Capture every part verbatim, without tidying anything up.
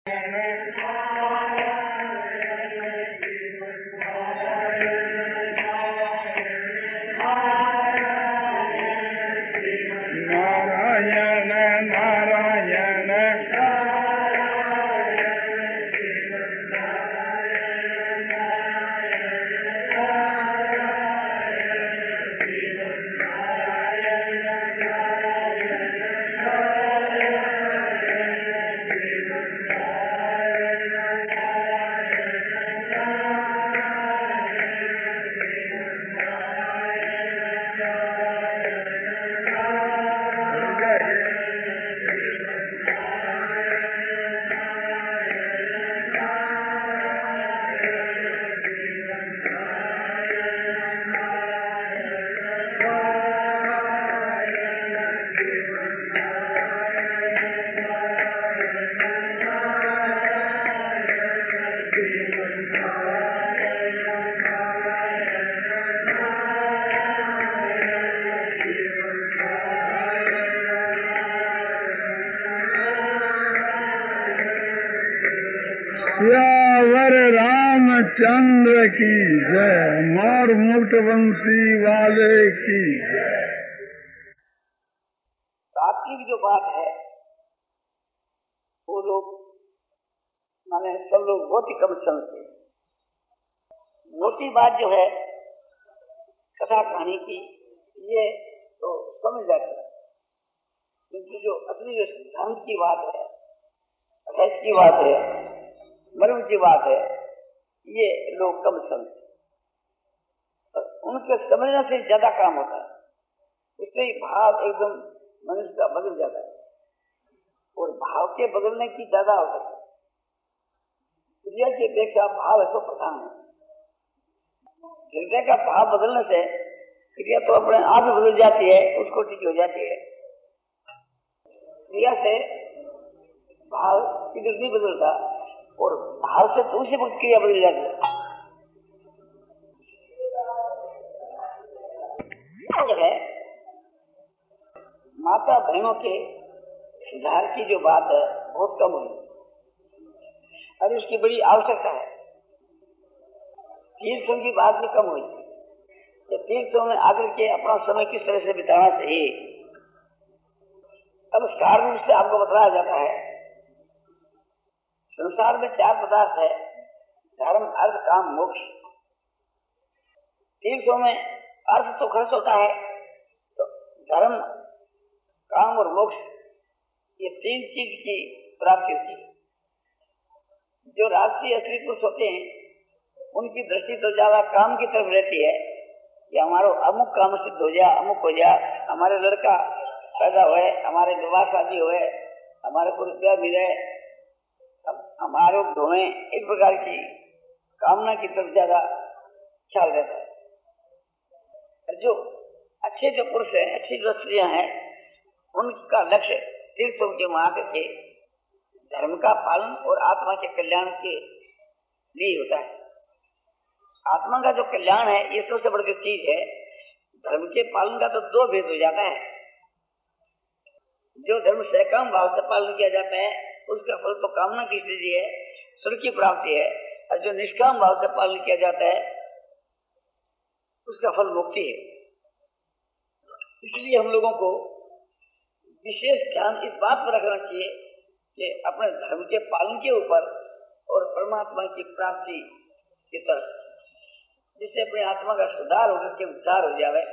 सियावर रामचंद्र की जय, मोर मुकुट वंशी वाले की जय। तात्विक जो बात है वो लोग माने सब लोग बहुत ही कम समझते। मोटी बात जो है कथा कहानी की ये तो समझ जाती है, क्योंकि जो असली जो धर्म की बात है, रहस्य की बात है, मर्म की बात है, ये लोग कम समझते। उनके समझने से ज्यादा काम होता है, इससे ही भाव एकदम मनुष्य का बदल जाता है और भाव के बदलने की ज्यादा आवश्यकता है। क्रिया की अपेक्षा भाव ऐसा प्रधान है। हृदय का भाव बदलने से क्रिया तो अपने आप ही बदल जाती है, उसको ठीक हो जाती है। क्रिया से भाव किधर नहीं बदलता और भाव से दूसरी वक्त क्रिया बदल जाती है। है माता बहनों के सुधार की जो बात है बहुत कम हुई और उसकी बड़ी आवश्यकता है। तीर्थों की बात भी कम हुई। तीर्थों में आकर के अपना समय किस तरह से बिताना चाहिए, अब सार रूप से आपको बताया जाता है। संसार में चार पदार्थ है, धर्म, अर्थ, काम, मोक्ष। तीर्थों में अर्थ तो खर्च होता है, तो धर्म, काम और मोक्ष ये तीन चीज की प्राप्ति होती है। जो राष्ट्रीय स्त्री पुरुष होते हैं उनकी दृष्टि तो ज्यादा काम की तरफ रहती है कि हमारा अमुक काम सिद्ध हो जाए, अमुक हो जाए, हमारे लड़का पैदा हुए, हमारे विवाह शादी हुए, हमारे को रुपया मिले, हमारे धोए, इस प्रकार की कामना की तरफ ज्यादा ख्याल रहता है। जो अच्छे जो पुरुष हैं, अच्छी जो स्त्रियां हैं, उनका लक्ष्य तीर्थों के वहां के धर्म का पालन और आत्मा के कल्याण के लिए होता है। आत्मा का जो कल्याण है ये सबसे बड़ी चीज है। धर्म के पालन का तो दो भेद हो जाता है। जो धर्म सकाम भाव से पालन किया जाता है उसका फल तो कामना की स्थिति है, स्वर्ग की प्राप्ति है, और जो निष्काम भाव से पालन किया जाता है उसका फल मुक्ति है। इसलिए हम लोगों को विशेष ध्यान इस बात पर रखना चाहिए कि अपने धर्म के पालन के ऊपर और परमात्मा की प्राप्ति की तरफ, जिससे अपनी आत्मा का सुधार होकर के उद्धार हो जाए।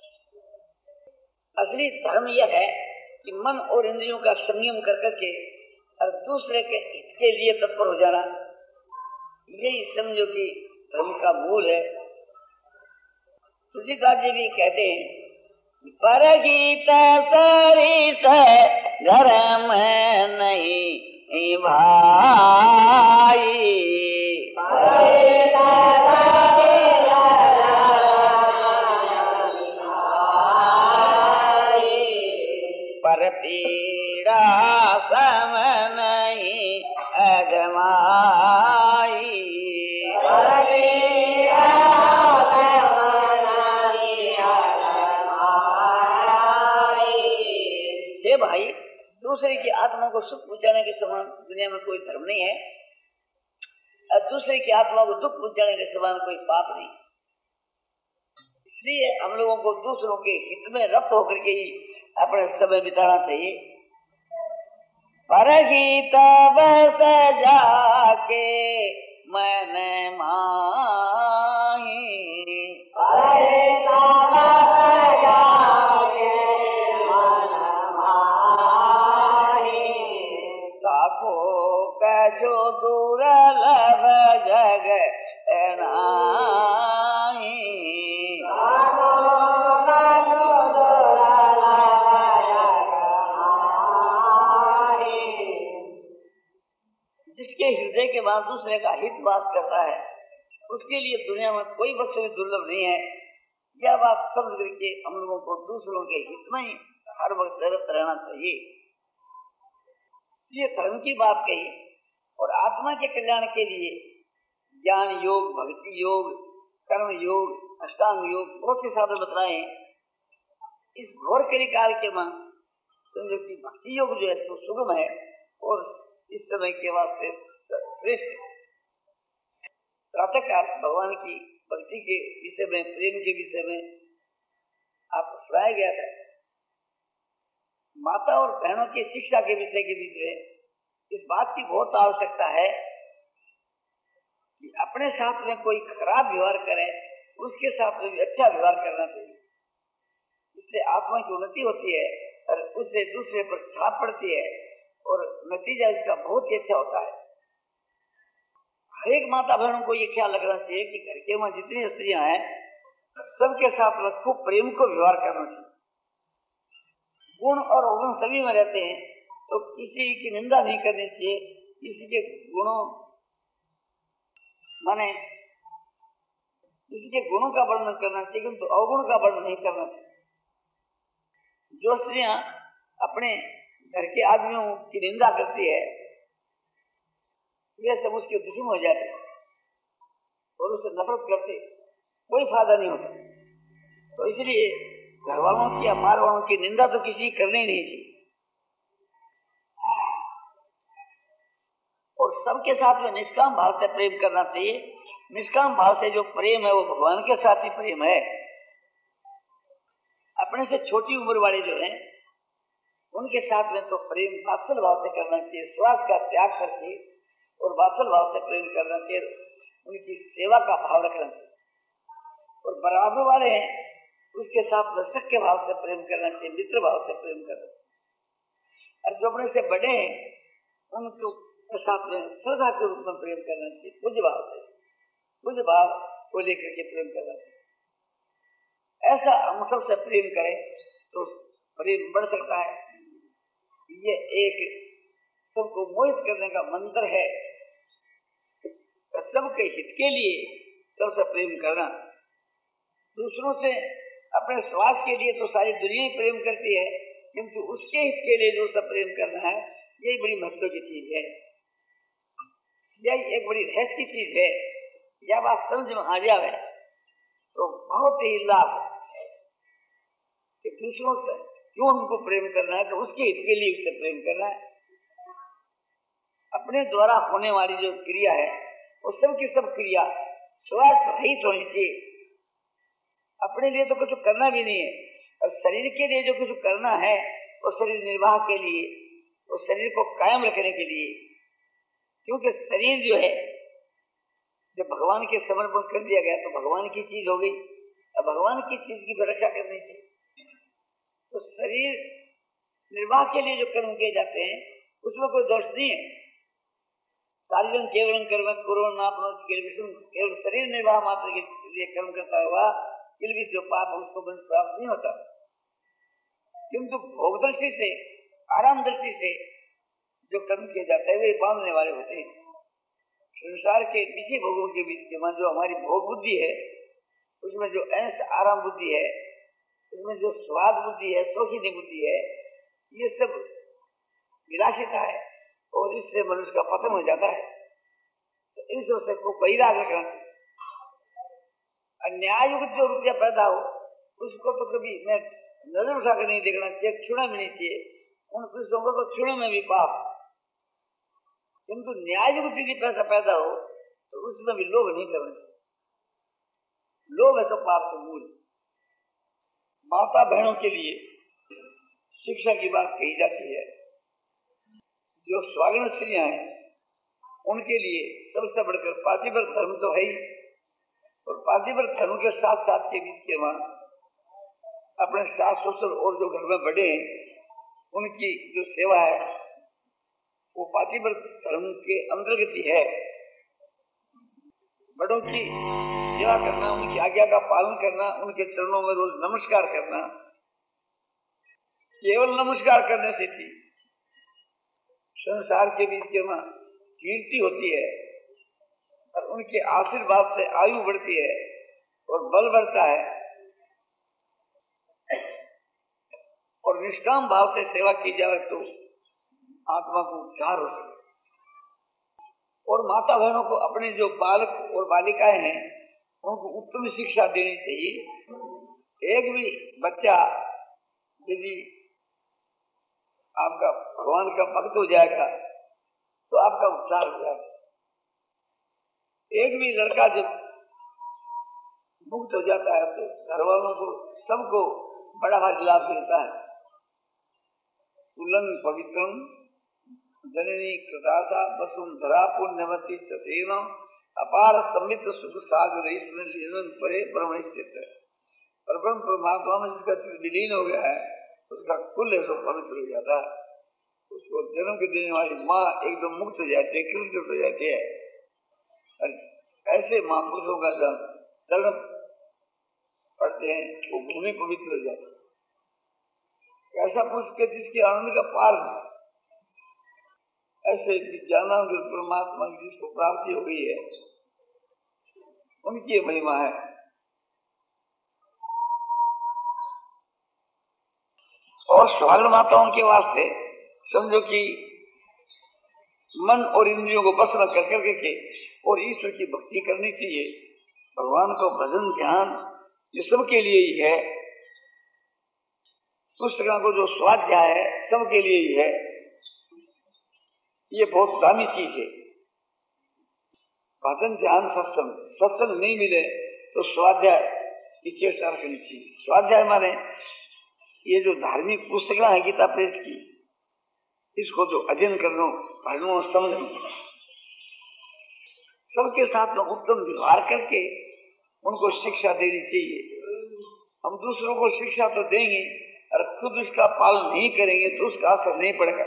असली धर्म यह है कि मन और इंद्रियों का संयम कर करके और दूसरे के हित के लिए तत्पर हो जाना, यही समझो कि धर्म का मूल है। तुलसीदास जी भी कहते हैं, परगीत सरिस घर में नहीं भाई, पर पीड़ा सम नहीं अजमाई। हे भाई, दूसरे की आत्मा को सुख पहुंचाने के समान दुनिया में कोई धर्म नहीं है और दूसरे की आत्मा को दुख पहुंचाने के समान कोई पाप नहीं। इसलिए हम लोगों को दूसरों के हित में रत होकर के ही अपने समय बिताना चाहिए। परहित बस जाके मन माही, परहित बस जाके मन माही, ताको कछो दुर्लभ जग नाही, जिसके हृदय के बाद दूसरे का हित वास करता है उसके लिए दुनिया में कोई वस्तु भी दुर्लभ नहीं है। यह बात समझ करके हम लोगों को दूसरों के हित में ही हर वक्त रत रहना चाहिए। ये धर्म की बात कही और आत्मा के कल्याण के लिए ज्ञान योग, भक्ति योग, कर्म योग, अष्टांग योग बहुत से साधन बतलाए। इस घोर कलिकाल के मां समझो कि भक्ति योग जो है तो सुगम है और इस समय के वास्ते श्रेष्ठ। प्रातः काल भगवान की भक्ति के विषय में, प्रेम के विषय में आपको सुनाया गया था। माता और बहनों की शिक्षा के विषय के बीच में इस बात की बहुत आवश्यकता है कि अपने साथ में कोई खराब व्यवहार करे उसके साथ में भी अच्छा व्यवहार करना चाहिए। इससे आत्मा की उन्नति होती है और उससे दूसरे पर छाप पड़ती है और नतीजा इसका बहुत ही अच्छा होता है। हर एक माता बहनों को ये ख्याल रखना चाहिए कि घर के वहां जितनी स्त्रियां हैं सबके साथ में खूब प्रेम को व्यवहार करना चाहिए। गुण और अवगुण सभी में रहते हैं तो किसी की निंदा नहीं करनी चाहिए, किसी के गुणों माने किसी के गुणों का वर्णन करना चाहिए किंतु अवगुण का वर्णन नहीं करना चाहिए। जो स्त्रियां अपने घर के आदमियों की निंदा करती है वे सब उसके दुश्मन हो जाते और उससे नफरत करते, कोई फायदा नहीं होता। तो इसलिए घर वालों की या बाहर वालों की निंदा तो किसी करनी नहीं चाहिए और सबके साथ में निष्काम भाव से प्रेम करना चाहिए। निष्काम भाव से जो प्रेम है वो भगवान के साथ ही प्रेम है। अपने से छोटी उम्र वाले जो हैं उनके साथ में तो प्रेम वात्सल भाव से करना चाहिए, स्वार्थ का त्याग करके और वात्सल भाव से प्रेम करना चाहिए, उनकी सेवा का भाव रखना चाहिए। और बराबर वाले हैं उसके साथ में सख्य भाव से प्रेम करना चाहिए, मित्र भाव से प्रेम करना चाहिए। और जो अपने से बड़े हैं उनको साथ में श्रद्धा के रूप में प्रेम करना चाहिए, पूज्य भाव से, पूज्य भाव को लेकर के प्रेम करना चाहिए। ऐसा हम सबसे प्रेम करें तो प्रेम बढ़ सकता है। ये एक सबको मोहित करने का मंत्र है। सबके हित के लिए सबसे प्रेम करना। दूसरों से अपने स्वार्थ के लिए तो सारी दुनिया ही प्रेम करती है किंतु उसके हित के लिए जो सब प्रेम करना है यही बड़ी महत्व की चीज है, यही एक बड़ी रहस्य की चीज है। यह बात समझ में आ जाए तो बहुत ही लाभ कि दूसरों से क्यों हमको प्रेम करना है तो उसके हित के लिए उससे प्रेम करना है। अपने द्वारा होने वाली जो क्रिया है वो सब की सब क्रिया स्वार्थ रहित होनी चाहिए। अपने लिए तो कुछ करना भी नहीं है और शरीर के लिए जो कुछ करना है वो शरीर निर्वाह के लिए, वो शरीर को कायम रखने के लिए। क्योंकि शरीर जो है जब भगवान के समर्पण कर दिया गया तो भगवान की चीज हो गई, अब भगवान की चीज की रक्षा करनी चाहिए। तो शरीर निर्वाह के लिए जो कर्म किए जाते हैं उसमें कोई दोष नहीं है। शारीरक केवल कर्म कोरोना केवल शरीर निर्वाह मात्र के लिए कर्म करता हुआ किलबिश जो पाप उसको प्राप्त नहीं होता। किंतु भोग दृष्टि से, आराम दृष्टि से जो कर्म किए जाते हैं वे बांधने वाले होते हैं। संसार के किसी भोगों के बीच के जो हमारी भोग बुद्धि है उसमें जो ऐश आराम बुद्धि है, उसमें जो स्वाद बुद्धि है, शौकीनी बुद्धि है, ये सब विलासिता है और इससे मनुष्य का पतन हो जाता है। तो इन सब को वैराग रखना चाहिए। न्याययुक्त जो रुपया पैदा हो उसको तो कभी मैं नजर उठाकर नहीं देखना चाहिए, छूना भी नहीं चाहिए। उन कृष्णों को तो छूने में भी पाप। किंतु न्याय रूपी भी पैसा पैदा हो तो उसमें भी लोभ नहीं करना। लोभ है तो पाप का मूल। माता बहनों के लिए शिक्षा की बात कही जाती है। जो स्वागण स्त्रियां हैं उनके लिए सबसे बढ़कर पातिव्रत धर्म तो है ही, और पातिव्रत धर्म के साथ साथ के बीच के वहां अपने सास ससुर और जो घर में बड़े हैं उनकी जो सेवा है वो पातिव्रत धर्म के अंतर्गत ही है। बड़ों की सेवा करना, उनकी आज्ञा का पालन करना, उनके चरणों में रोज नमस्कार करना, केवल नमस्कार करने से थी संसार के बीच के वहां कीर्ति होती है और उनके आशीर्वाद से आयु बढ़ती है और बल बढ़ता है, और निष्काम भाव से सेवा की जाए तो आत्मा को उद्धार हो सके। और माता बहनों को अपने जो बालक और बालिकाएं हैं उनको उत्तम शिक्षा देनी चाहिए। एक भी बच्चा यदि आपका भगवान का भक्त हो जाएगा तो आपका उद्धार हो जाएगा। एक भी लड़का जब मुक्त हो जाता है तो घर वालों को सबको बड़ा भारी लाभ मिलता है। उल्लंघ पवित्रम जननी कृतासा वसुंधरा पुण्यवती सतेन अपार समित सुख सागर परे ब्रह्म स्थित है। और ब्रह्म परमात्मा में जिसका विलीन हो गया है उसका कुल है सो पवित्र हो जाता है। उसको जन्म के देने वाली माँ एकदम मुक्त हो जाती है, कृत हो जाती है। ऐसे महापुरुषों का जब चरण पढ़ते हैं वो भूमि पवित्र हो जाती है। ऐसा पुरुष के जिसके आनंद का पार नहीं, ऐसे ज्ञानानंद परमात्मा की जिसको प्राप्ति हो गई है उनकी महिमा है। और सुहागण माताओं के वास्ते समझो कि मन और इंद्रियों को बस न कर करके और ईश्वर की भक्ति करनी चाहिए। भगवान को भजन ध्यान ये सबके लिए ही है। पुस्तकों को जो स्वाध्याय है सबके लिए ही है। ये बहुत दामी चीज है। भजन ध्यान सत्संग, सत्संग नहीं मिले तो स्वाध्याय की चेष्टा करनी चाहिए। स्वाध्याय माने ये जो धार्मिक पुस्तकें है गीता प्रेस की, इसको जो अध्ययन करना पढ़ना समझना, सबके साथ में उत्तम व्यवहार करके उनको शिक्षा देनी चाहिए। हम दूसरों को शिक्षा तो देंगे और खुद उसका पालन नहीं करेंगे तो उसका असर नहीं पड़ेगा।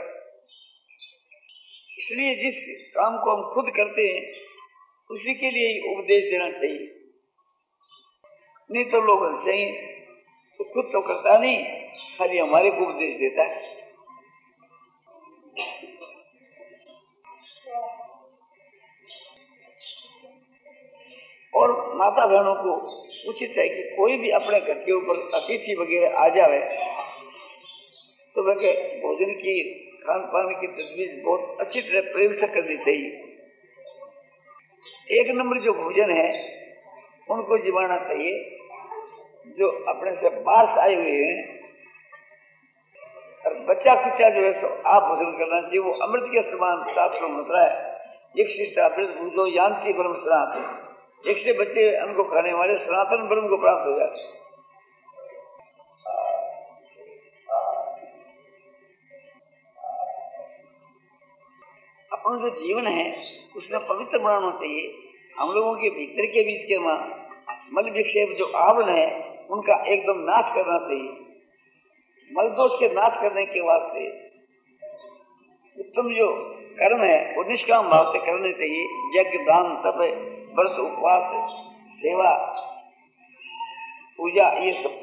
इसलिए जिस काम को हम खुद करते हैं उसी के लिए ही उपदेश देना चाहिए। नहीं तो लोग हंसेंगे तो खुद तो करता नहीं, खाली हमारे को उपदेश देता है। और माता बहनों को उचित है कि कोई भी अपने घर के ऊपर अतिथि वगैरह आ जाए तो वह भोजन की खान पान की तजवीज बहुत अच्छी तरह प्रेम से करनी चाहिए। एक नंबर जो भोजन है उनको जिवाना चाहिए। जो अपने से बाहर आए हुए हैं और बच्चा कुच्चा जो है तो आप भोजन करना चाहिए। वो अमृत के समान शास्त्रों में होता है। एक शिष्टा जो यांति ब्रह्म सनातन, एक से बच्चे उनको खाने वाले सनातन ब्रह्म को प्राप्त हो जाते। अपना जो जीवन है उसमें पवित्र बनाना चाहिए। हम लोगों के भीतर के बीच के मां मल विक्षेप जो आवरण है उनका एकदम नाश करना चाहिए। मल दोष के नाश करने के वास्ते उत्तम जो कर्म है वो निष्काम भाव से करने चाहिए। यज्ञ दान तप व्रत उपवास सेवा पूजा ये सब,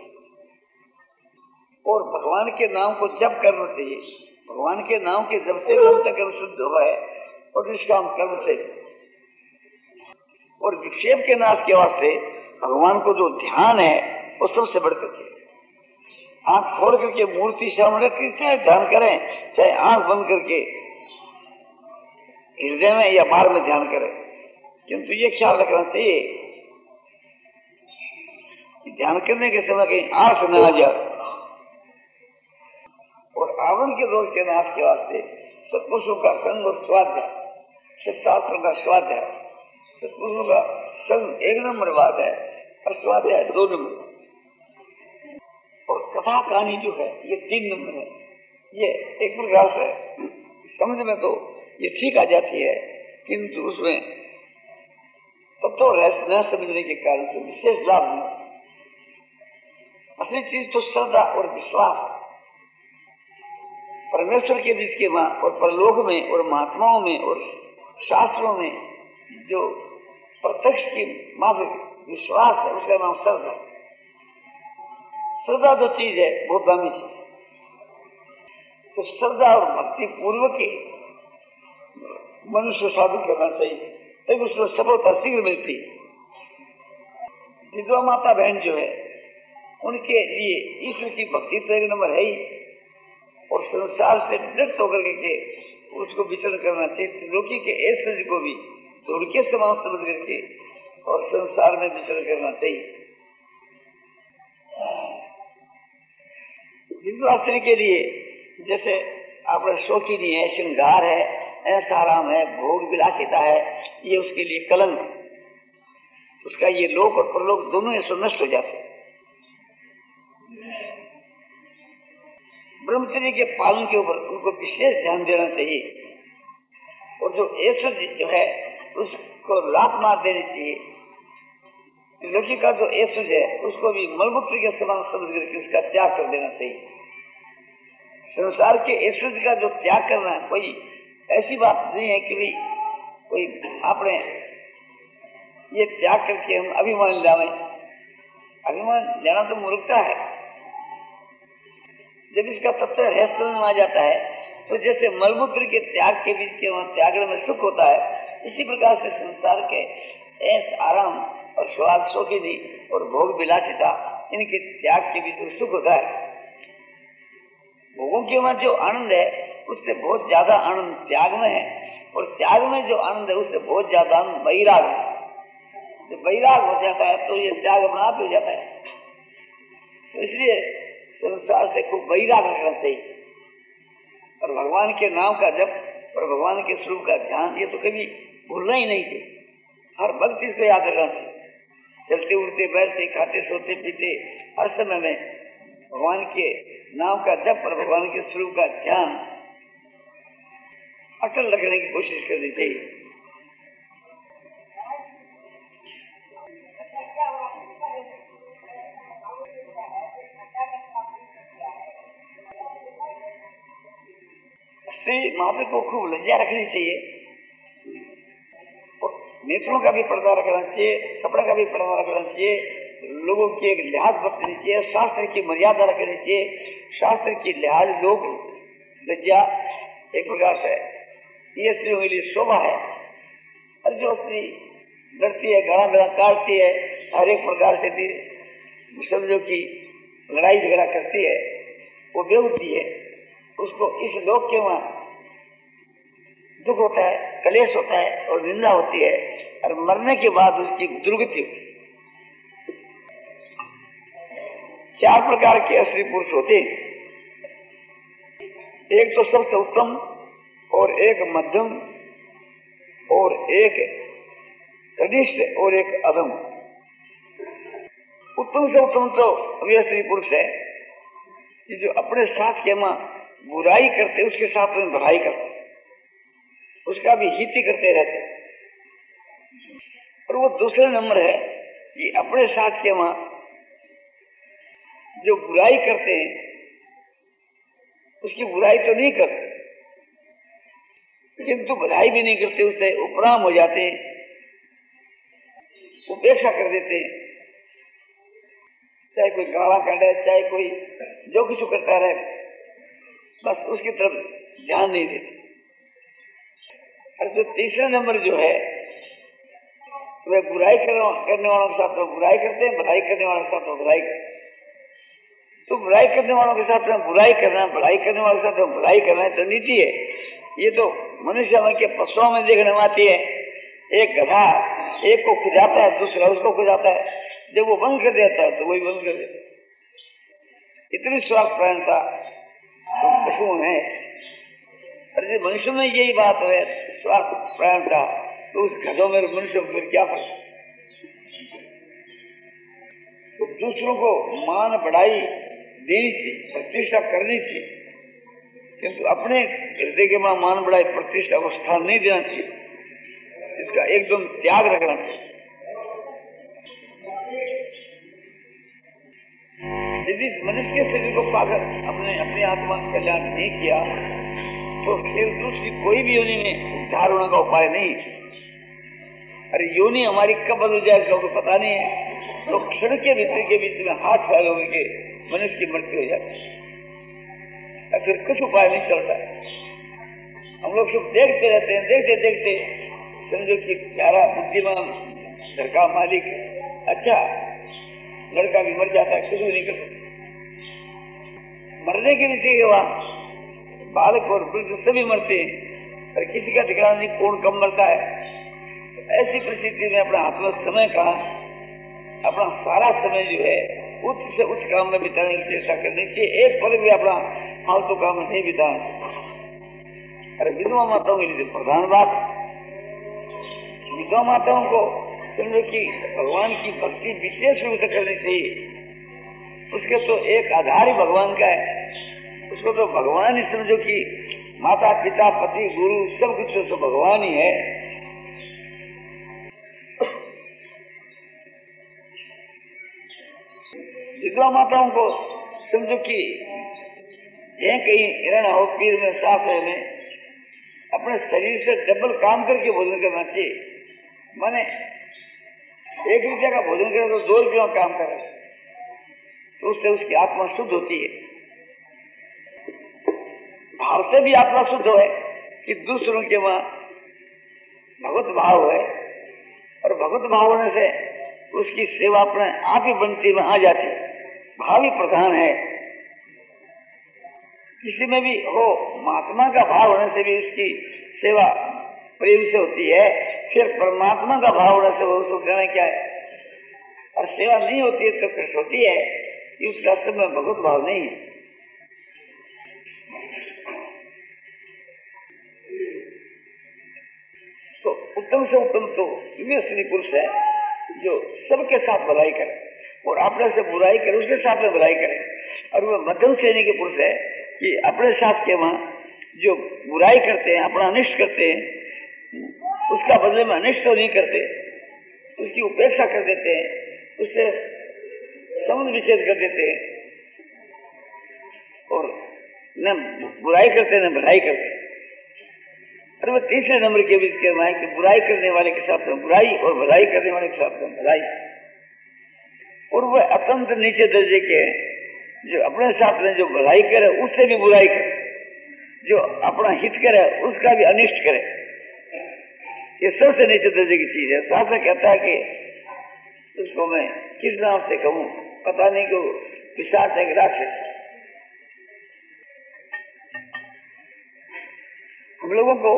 और भगवान के नाम को जप करना चाहिए। भगवान के नाम के जब से अंतःकरण शुद्ध हुआ है और निष्काम कर्म से। और विक्षेप के नाश के वास्ते भगवान को जो ध्यान है वो सबसे बढ़कर के आंख खोल करके मूर्ति सामने चाहे ध्यान करें, चाहे आंख बंद करके हृदय में या बाहर में ध्यान करें। किंतु ये ख्याल रखना चाहिए कि ध्यान करने के समय कहीं आंख न आ जाए। और आवरण के दोष के नाश के वास्ते सत्पुरुषों का संग और स्वाध्याय सब शास्त्रों का स्वाध्याय, पुरुषों का संग एक नंबर बात है और स्वाध्याय दो नंबर, और कथा कहानी जो है ये तीन नंबर है। ये एक प्रकार से समझ में तो ये ठीक आ जाती है, किंतु उसमें तत्व रहस्य न समझने के कारण से विशेष लाभ नहीं। असली चीज तो श्रद्धा और विश्वास परमेश्वर के बीच के वहां और परलोक में और महात्माओं में और शास्त्रों में जो प्रत्यक्ष की मात्र विश्वास है उसका नाम श्रद्धा। श्रद्धा जो चीज है बहुत दामी चीज, तो श्रद्धा और भक्ति पूर्वक के मनुष्य साधु करना चाहिए, तब उसको सफलता शीघ्र मिलती है। विधवा माता बहन जो है उनके लिए ईश्वर की भक्ति तो एक नंबर है ही, और संसार से मुक्त होकर के उसको विचरण करना चाहिए। लोकी के ऐश्वर्य को भी धूल के समान समझ करके और संसार में विचरण करना चाहिए। हिंदू स्त्री के लिए जैसे अपना शौकीनी है, श्रृंगार है, ऐसा आराम है, भोग विलासिता है, ये उसके लिए कलंक, उसका ये लोक और परलोक दोनों ऐसे नष्ट हो जाते। ब्रह्मचर्य के पालन के ऊपर उनको विशेष ध्यान देना चाहिए, और जो ऐश्वर्य जो है उसको लात मार देनी चाहिए। लड़की का जो ऐश्वर्य है उसको भी मलमूत्र के समान समझ करके उसका त्याग कर देना चाहिए। संसार के ऐश्वर्य का जो त्याग करना है कोई ऐसी बात नहीं है कि भी कोई आपने ये त्याग करके हम अभिमान लावे। अभिमान लेना तो मूर्खता है। जब इसका तत्व रहस्य में आ जाता है तो जैसे मलमूत्र के त्याग के बीच के वहां त्यागने में सुख होता है, इसी प्रकार से संसार के ऐश आराम और स्वाद शौकीनी और भोग विलासिता इनके त्याग के बीच सुख होता है। भोगों के वहां जो आनंद है उससे बहुत ज्यादा आनंद त्याग में है, और त्याग में जो आनंद है उससे बहुत ज्यादा आनंद वैराग है। जब वैराग हो जाता है तो ये त्याग अपना आप हो जाता है। तो इसलिए संसार से खूब वैराग रखना चाहिए, और भगवान के नाम का जप और भगवान के स्वरूप का ध्यान ये तो कभी भूलना ही नहीं चाहिए। हर वक्त इसको याद रखना चाहिए। चलते उड़ते बैठते खाते सोते पीते हर समय में भगवान के नाम का जप और भगवान के स्वरूप का ध्यान अटल रखने की कोशिश करनी चाहिए। स्त्री माता को खूब लज्जा रखनी चाहिए, और नेत्रों का भी पर्दा रखना चाहिए, कपड़ा का भी पर्दा रखना चाहिए, लोगों की एक लिहाज बरतनी चाहिए, शास्त्र की मर्यादा रखनी चाहिए। शास्त्र की लिहाज लोग लज्जा एक प्रकार से ये स्त्रियों के लिए शोभा है। और जो स्त्री लड़ती है, गाना गला काटती है, हर एक प्रकार से भी समझो की लड़ाई झगड़ा करती है, वो बेहोती है, उसको इस लोक के वहां दुख होता है, कलेश होता है और निंदा होती है, और मरने के बाद उसकी दुर्गति होती है। चार प्रकार के असली पुरुष होते हैं, एक तो सबसे उत्तम, और एक मध्यम, और एक कनिष्ठ, और एक अधम। उत्तम से उत्तम तो वे स्त्री पुरुष है कि जो अपने साथ के मां बुराई करते उसके साथ में भलाई करते, उसका भी हित करते रहते। और वो दूसरे नंबर है कि अपने साथ के मां जो बुराई करते हैं उसकी बुराई तो नहीं करते, किंतु भलाई भी नहीं करते, उससे उपराम हो जाते हैं, उपेक्षा कर देते हैं। चाहे कोई गाला काटे, चाहे कोई जो कुछ करता रहे, बस उसकी तरफ ध्यान नहीं देते। और जो तीसरा नंबर जो है वे बुराई करने वालों के साथ तो बुराई करते हैं, भलाई करने वालों के साथ तो बुराई करते हैं। तो बुराई करने वालों के साथ में बुराई करना, भलाई करने वालों के साथ में बुराई करना तो नीति है। ये तो मनुष्य में के पशुओं में देखने में आती है। एक गधा एक को खुजाता है, दूसरा उसको खुजाता है, जब वो बंद कर देता है तो वही बंद कर देता है। इतनी स्वार्थ परायणता पशुओं है। और मनुष्य में यही बात है स्वार्थ प्राण था तो उस घरों में मनुष्य को फिर क्या फर्क? तो दूसरों को मान बढ़ाई देनी चाहिए, प्रतिष्ठा करनी चाहिए, किंतु अपने हृदय के मां मान बढ़ाई प्रतिष्ठा को स्थान नहीं देना चाहिए। इसका एकदम त्याग रखना चाहिए। यदि मनुष्य के शरीर को पाकर अपने अपनी आत्मा का कल्याण नहीं किया तो फिर दूसरी कोई भी योनि में उद्धार होने का उपाय नहीं। अरे योनि हमारी कब बदल जाए इसका तो पता नहीं है। तो क्षण के भीतर के बीच में हाथ फैल होने के मनुष्य की मृत्यु हो जाती है, फिर कुछ उपाय नहीं चलता। हम लोग सब देखते रहते हैं, देखते देखते समझो कि प्यारा बुद्धिमान घर का मालिक अच्छा लड़का भी मर जाता है, कुछ भी नहीं कर सकता। मरने के विषय हुआ बालक और वृद्ध सभी मरते हैं, पर किसी का ठिकाना नहीं कौन कब मरता है। तो ऐसी परिस्थिति में अपना अपना समय का अपना सारा समय जो है उच्च से उच्च काम में बिताने की चेष्टा करनी चाहिए। एक पल भी अपना फालतू काम में नहीं बिताना। अरे विधवा माताओं के लिए प्रधान बात, विधवा माताओं को समझो कि भगवान की भक्ति विशेष रूप से करनी चाहिए। उसके तो एक आधार ही भगवान का है, उसको तो भगवान ही समझो कि माता पिता पति गुरु सब कुछ तो भगवान ही है। विधवा माताओं को समझो कि यह कहीं हिरण हो पीर में साफ है में अपने शरीर से डबल काम करके भोजन करना चाहिए। माने एक रुपया का भोजन करे तो दो रुपया काम करे तो उससे उसकी आत्मा शुद्ध होती है। भाव से भी आत्मा शुद्ध है कि दूसरों के वहां भगवत भाव है और भगवत भाव होने से उसकी सेवा अपने आप ही बनती में आ जाती है। भाव ही प्रधान है। किसी में भी हो महात्मा का भाव होने से भी उसकी सेवा प्रेम से होती है। फिर परमात्मा का भाव होने से वो उसको कहना क्या है। और सेवा नहीं होती है तो कृष्ण होती है कि उस रास्ते में भगवत भाव नहीं है। तो उत्तम से उत्तम तो वे स्त्री पुरुष है जो सबके साथ भलाई करे और अपने से बुराई करे उसके साथ में भलाई करे। और वह मध्यम श्रेणी के पुरुष है कि अपने साथ के वहां जो बुराई करते हैं, अपना अनिष्ट करते हैं, उसका बदले में अनिष्ट तो नहीं करते, उसकी उपेक्षा कर देते हैं, उससे संबंध विच्छेद कर देते हैं और न बुराई करते न भलाई करते। अरे वो तीसरे नंबर के बीच कहना है कि बुराई करने वाले के साथ में बुराई और भलाई करने वाले के साथ में भलाई। और वह अत्यंत नीचे दर्जे के जो अपने साथ में जो भलाई करे उससे भी बुराई करे, जो अपना हित करे उसका भी अनिष्ट करे। ये सबसे नीचे दर्जे की चीज है। शास्त्र कहता है कि उसको मैं किस नाम से कहूं, पता नहीं को पिशाच है कि राक्षस। हम लोगों को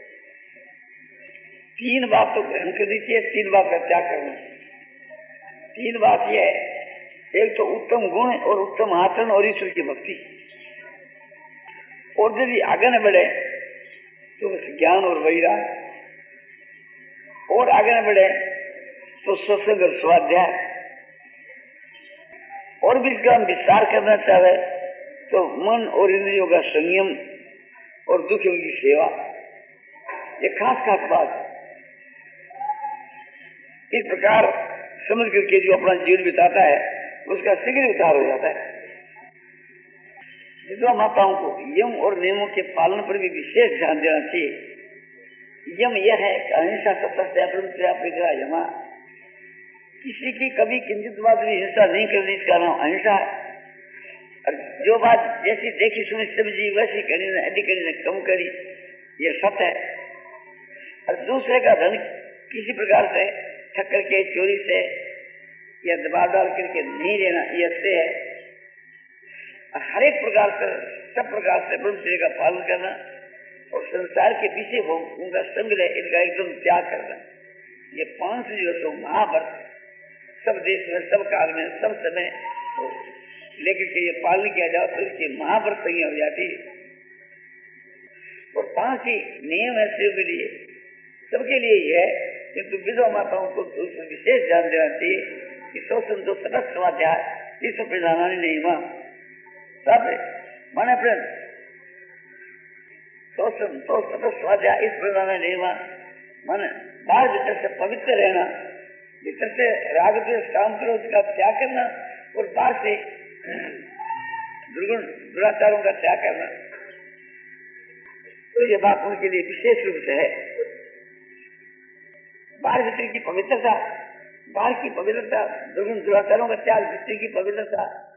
तीन बात तो ग्रहण करनी चाहिए, तीन बात का त्याग करना चाहिए। तीन बात यह है, एक तो उत्तम गुण और उत्तम आचरण और ईश्वर की भक्ति। और यदि आगे न बढ़े तो बस ज्ञान और वैराग, और आगे न बढ़े तो सत्संग और स्वाध्याय, और भी इसका हम विस्तार करना चाहे तो मन और इंद्रियों का संयम और दुखियों की सेवा। ये खास खास बात। इस प्रकार समझ करके जो अपना जीवन बिताता है उसका शीघ्र उद्धार हो जाता है। विधवा माताओं को यम और नियमों के पालन पर भी विशेष ध्यान देना चाहिए। यम यह है कि अहिंसा सत्य जमा, किसी की कभी किंचित बात भी हिंसा नहीं करनी, इसका नाम अहिंसा है। और जो बात जैसी देखी सुनी समझी वैसी करी न अधिक करी न कम करी, ये सत्य है। और दूसरे का धन किसी प्रकार से ठक्कर के चोरी से या दबाव डाल करके नहीं लेना, ये अच्छे है। और हर एक प्रकार से सब प्रकार से ब्रह्मचर्य का पालन करना और संसार के विषय भोग उनका संग्रह इनका एकदम त्याग करना। ये पांच दिवसों महाव्रत सब देश में सब काल में सब समय लेकर के ये पालन किया जाओ तो इसकी महाव्रत संज्ञा हो जाती है। और पांच ही नियम है स्त्रियों के लिए, सबके लिए ही है, किंतु विधवा माताओं को तो उसमें विशेष ध्यान देना चाहिए कि शोषण जो सदस्य स्वाध्याय इस प्रधान नियम सब माने अपने शोषण तो सदस्य स्वाध्याय इस प्रधान नियम माने बाहर भीतर से पवित्र रहना, भीतर से राग द्वेष काम क्रोध का त्याग करना और बाहर से दुर्गुण दुराचारों का त्याग करना। तो ये बात उनके लिए विशेष रूप से है। बाहर भीतर की पवित्रता, बाहर की पवित्रता, दुर्गुण दुराचारों का त्याग, भीतर की पवित्रता